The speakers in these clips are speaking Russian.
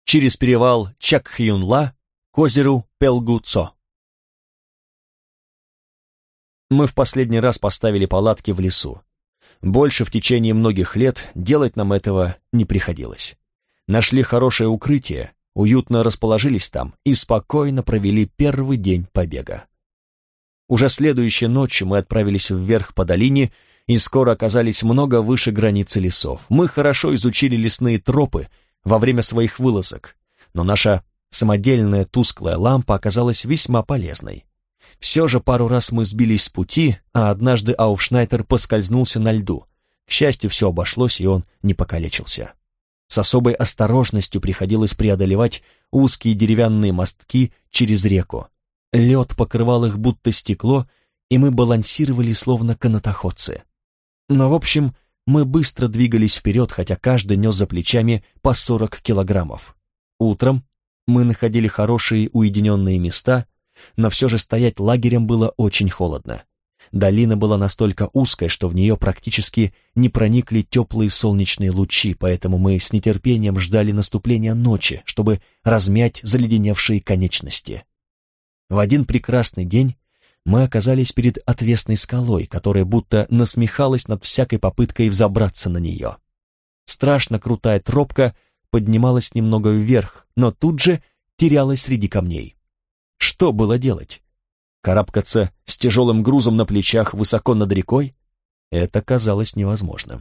через перевал Чакхюнла к озеру Пелгуцо. Мы в последний раз поставили палатки в лесу. Больше в течение многих лет делать нам этого не приходилось. Нашли хорошее укрытие, уютно расположились там и спокойно провели первый день побега. Уже следующей ночью мы отправились вверх по долине и скоро оказались много выше границы лесов. Мы хорошо изучили лесные тропы во время своих вылазок, но наша самодельная тусклая лампа оказалась весьма полезной. Все же пару раз мы сбились с пути, а однажды Ауфшнайтер поскользнулся на льду. К счастью, все обошлось, и он не покалечился. С особой осторожностью приходилось преодолевать узкие деревянные мостки через реку. Лед покрывал их будто стекло, и мы балансировали словно канатоходцы. Но, в общем, мы быстро двигались вперед, хотя каждый нес за плечами по 40 килограммов. Утром мы находили хорошие уединенные места, но все же стоять лагерем было очень холодно. Долина была настолько узкая, что в нее практически не проникли теплые солнечные лучи, поэтому мы с нетерпением ждали наступления ночи, чтобы размять заледеневшие конечности. В один прекрасный день мы оказались перед отвесной скалой, которая будто насмехалась над всякой попыткой взобраться на нее. Страшно крутая тропка поднималась немного вверх, но тут же терялась среди камней. Что было делать? Карабкаться с тяжелым грузом на плечах высоко над рекой? Это казалось невозможным.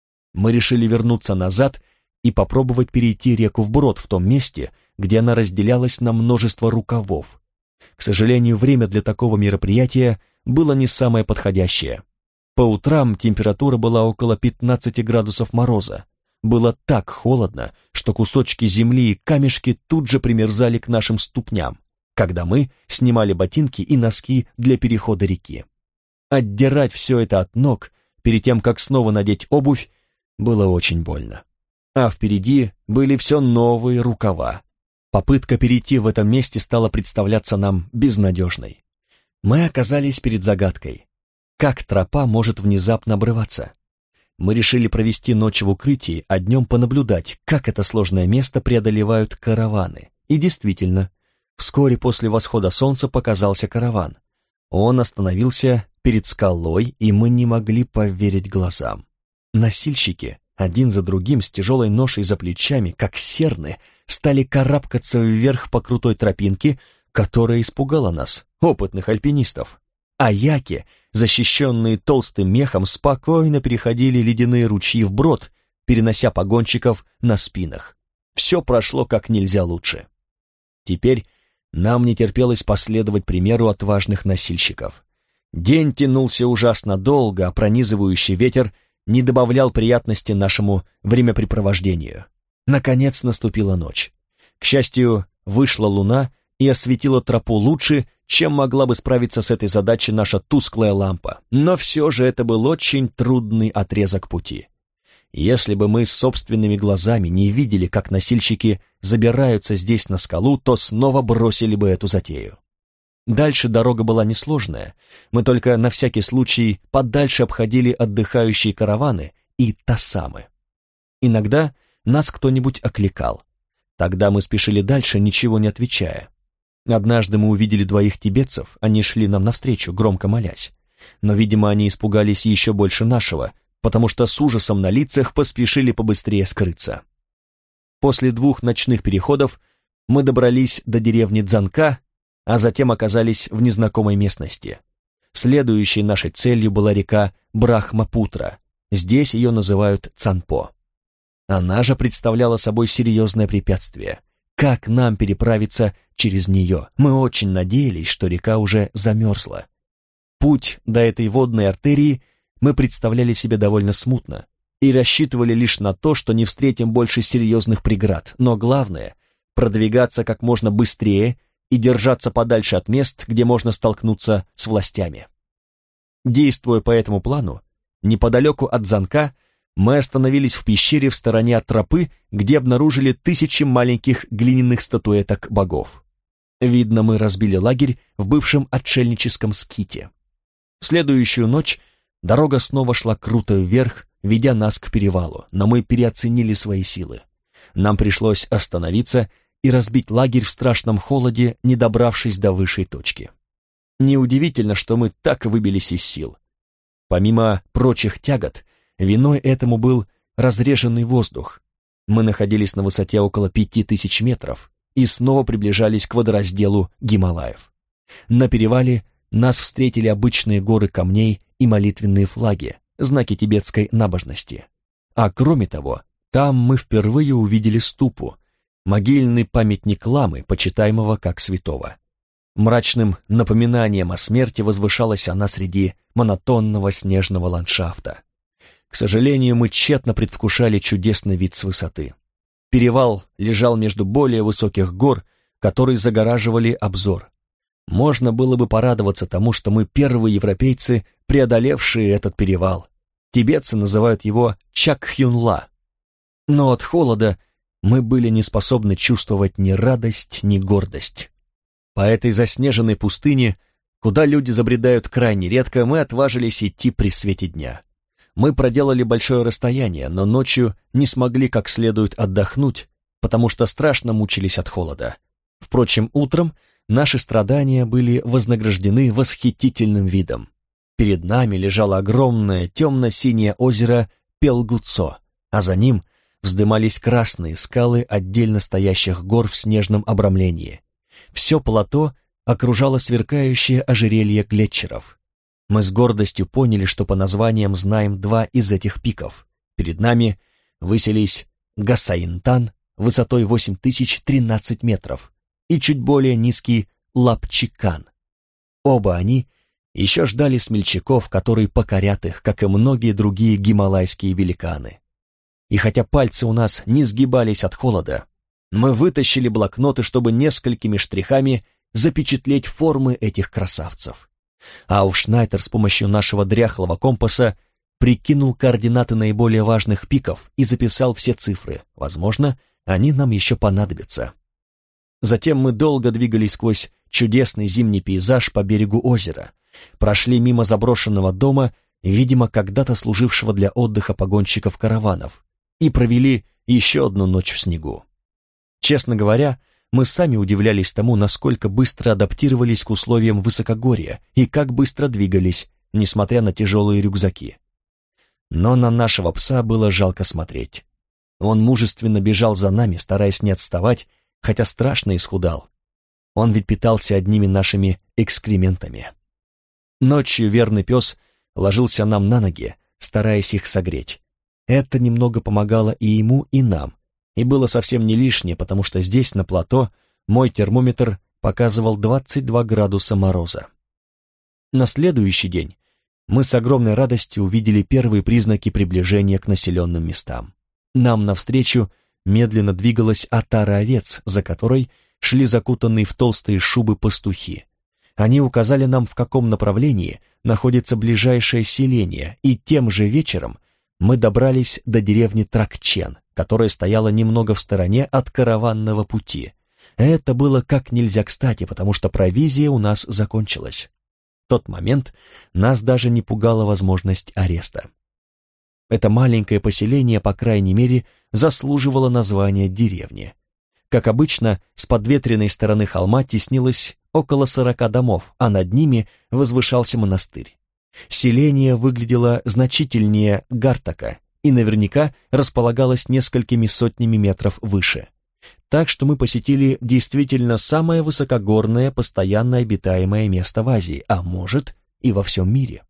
Мы решили вернуться назад и попробовать перейти реку вброд в том месте, где она разделялась на множество рукавов. К сожалению, время для такого мероприятия было не самое подходящее. По утрам температура была около 15 градусов мороза. Было так холодно, что кусочки земли и камешки тут же примерзали к нашим ступням, когда мы снимали ботинки и носки для перехода реки. Отдирать все это от ног, перед тем, как снова надеть обувь, было очень больно. А впереди были все новые рукава. Попытка перейти в этом месте стала представляться нам безнадежной. Мы оказались перед загадкой. Как тропа может внезапно обрываться? Мы решили провести ночь в укрытии, а днем понаблюдать, как это сложное место преодолевают караваны. И действительно, вскоре после восхода солнца показался караван. Он остановился перед скалой, и мы не могли поверить глазам. Носильщики, один за другим, с тяжелой ношей за плечами, как серны, стали карабкаться вверх по крутой тропинке, которая испугала нас, опытных альпинистов. А яки, защищенные толстым мехом, спокойно переходили ледяные ручьи вброд, перенося погонщиков на спинах. Все прошло как нельзя лучше. Теперь нам не терпелось последовать примеру отважных носильщиков. День тянулся ужасно долго, а пронизывающий ветер не добавлял приятности нашему времяпрепровождению. Наконец наступила ночь. К счастью, вышла луна и осветила тропу лучше, чем могла бы справиться с этой задачей наша тусклая лампа. Но все же это был очень трудный отрезок пути. Если бы мы собственными глазами не видели, как носильщики забираются здесь на скалу, то снова бросили бы эту затею. Дальше дорога была несложная, мы только на всякий случай подальше обходили отдыхающие караваны и тасамы. Иногда нас кто-нибудь окликал. Тогда мы спешили дальше, ничего не отвечая. Однажды мы увидели двоих тибетцев, они шли нам навстречу, громко молясь. Но, видимо, они испугались еще больше нашего, потому что с ужасом на лицах поспешили побыстрее скрыться. После 2 ночных переходов мы добрались до деревни Дзанка, а затем оказались в незнакомой местности. Следующей нашей целью была река Брахмапутра, здесь ее называют Цанпо. Она же представляла собой серьезное препятствие. Как нам переправиться через нее? Мы очень надеялись, что река уже замерзла. Путь до этой водной артерии мы представляли себе довольно смутно и рассчитывали лишь на то, что не встретим больше серьезных преград, но главное — продвигаться как можно быстрее и держаться подальше от мест, где можно столкнуться с властями. Действуя по этому плану, неподалеку от Дзанка мы остановились в пещере в стороне от тропы, где обнаружили 1000 маленьких глиняных статуэток богов. Видно, мы разбили лагерь в бывшем отшельническом ските. В следующую ночь дорога снова шла круто вверх, ведя нас к перевалу, но мы переоценили свои силы. Нам пришлось остановиться и разбить лагерь в страшном холоде, не добравшись до высшей точки. Неудивительно, что мы так выбились из сил. Помимо прочих тягот, виной этому был разреженный воздух. Мы находились на высоте около 5000 метров и снова приближались к водоразделу Гималаев. На перевале нас встретили обычные горы камней и молитвенные флаги, знаки тибетской набожности. А кроме того, там мы впервые увидели ступу, могильный памятник ламы, почитаемого как святого. Мрачным напоминанием о смерти возвышалась она среди монотонного снежного ландшафта. К сожалению, мы тщетно предвкушали чудесный вид с высоты. Перевал лежал между более высоких гор, которые загораживали обзор. Можно было бы порадоваться тому, что мы первые европейцы, преодолевшие этот перевал. Тибетцы называют его Чакхюнла. Но от холода мы были не способны чувствовать ни радость, ни гордость. По этой заснеженной пустыне, куда люди забредают крайне редко, мы отважились идти при свете дня. Мы проделали большое расстояние, но ночью не смогли как следует отдохнуть, потому что страшно мучились от холода. Впрочем, утром наши страдания были вознаграждены восхитительным видом. Перед нами лежало огромное темно-синее озеро Пелгуцо, а за ним вздымались красные скалы отдельно стоящих гор в снежном обрамлении. Все плато окружало сверкающее ожерелье глетчеров. Мы с гордостью поняли, что по названиям знаем два из этих пиков. Перед нами высились Гасаинтан высотой 8013 метров и чуть более низкий Лапчикан. Оба они еще ждали смельчаков, которые покорят их, как и многие другие гималайские великаны. И хотя пальцы у нас не сгибались от холода, мы вытащили блокноты, чтобы несколькими штрихами запечатлеть формы этих красавцев. Ауфшнайтер с помощью нашего дряхлого компаса прикинул координаты наиболее важных пиков и записал все цифры. Возможно, они нам еще понадобятся. Затем мы долго двигались сквозь чудесный зимний пейзаж по берегу озера, прошли мимо заброшенного дома, видимо, когда-то служившего для отдыха погонщиков караванов, и провели еще одну ночь в снегу. Честно говоря, мы сами удивлялись тому, насколько быстро адаптировались к условиям высокогорья и как быстро двигались, несмотря на тяжелые рюкзаки. Но на нашего пса было жалко смотреть. Он мужественно бежал за нами, стараясь не отставать, хотя страшно исхудал. Он ведь питался одними нашими экскрементами. Ночью верный пес ложился нам на ноги, стараясь их согреть. Это немного помогало и ему, и нам, и было совсем не лишнее, потому что здесь, на плато, мой термометр показывал 22 градуса мороза. На следующий день мы с огромной радостью увидели первые признаки приближения к населенным местам. Нам навстречу медленно двигалась отара овец, за которой шли закутанные в толстые шубы пастухи. Они указали нам, в каком направлении находится ближайшее селение, и тем же вечером мы добрались до деревни Тракчен, которая стояла немного в стороне от караванного пути. Это было как нельзя кстати, потому что провизия у нас закончилась. В тот момент нас даже не пугала возможность ареста. Это маленькое поселение, по крайней мере, заслуживало названия деревни. Как обычно, с подветренной стороны холма теснилось около 40 домов, а над ними возвышался монастырь. Селение выглядело значительнее Гартака и наверняка располагалось несколькими сотнями метров выше. Так что мы посетили действительно самое высокогорное, постоянно обитаемое место в Азии, а может и во всем мире.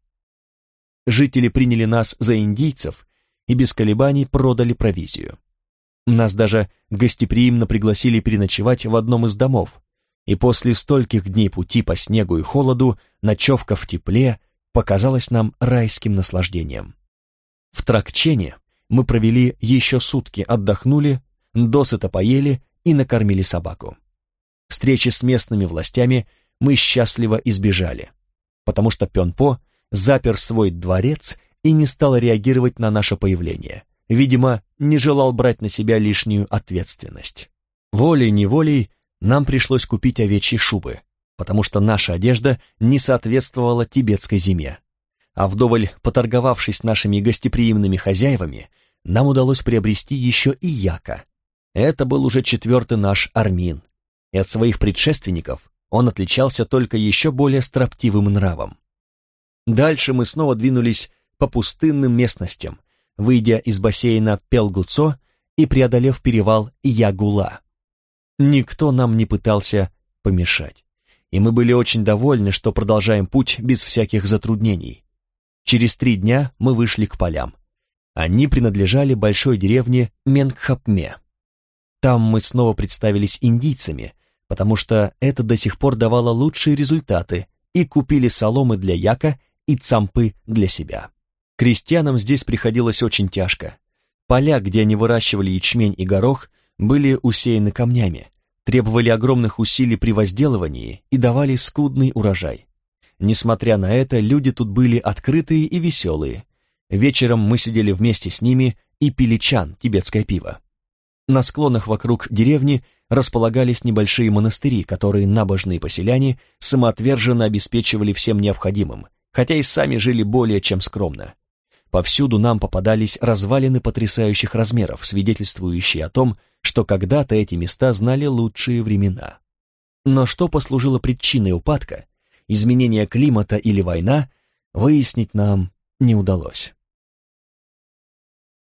Жители приняли нас за индийцев и без колебаний продали провизию. Нас даже гостеприимно пригласили переночевать в одном из домов, и после стольких дней пути по снегу и холоду ночевка в тепле показалась нам райским наслаждением. В Тракчене мы провели еще сутки, отдохнули, досыта поели и накормили собаку. Встречи с местными властями мы счастливо избежали, потому что Пёнпо запер свой дворец и не стал реагировать на наше появление. Видимо, не желал брать на себя лишнюю ответственность. Волей-неволей нам пришлось купить овечьи шубы, потому что наша одежда не соответствовала тибетской зиме. А вдоволь поторговавшись с нашими гостеприимными хозяевами, нам удалось приобрести еще и яка. Это был уже 4-й наш Армин, и от своих предшественников он отличался только еще более строптивым нравом. Дальше мы снова двинулись по пустынным местностям, выйдя из бассейна Пелгуцо и преодолев перевал Ягула. Никто нам не пытался помешать, и мы были очень довольны, что продолжаем путь без всяких затруднений. Через 3 дня мы вышли к полям. Они принадлежали большой деревне Менгхапме. Там мы снова представились индийцами, потому что это до сих пор давало лучшие результаты, и купили соломы для яка и цампы для себя. Крестьянам здесь приходилось очень тяжко. Поля, где они выращивали ячмень и горох, были усеяны камнями, требовали огромных усилий при возделывании и давали скудный урожай. Несмотря на это, люди тут были открытые и веселые. Вечером мы сидели вместе с ними и пили чан, тибетское пиво. На склонах вокруг деревни располагались небольшие монастыри, которые набожные поселяне самоотверженно обеспечивали всем необходимым, хотя и сами жили более чем скромно. Повсюду нам попадались развалины потрясающих размеров, свидетельствующие о том, что когда-то эти места знали лучшие времена. Но что послужило причиной упадка, изменение климата или война, выяснить нам не удалось.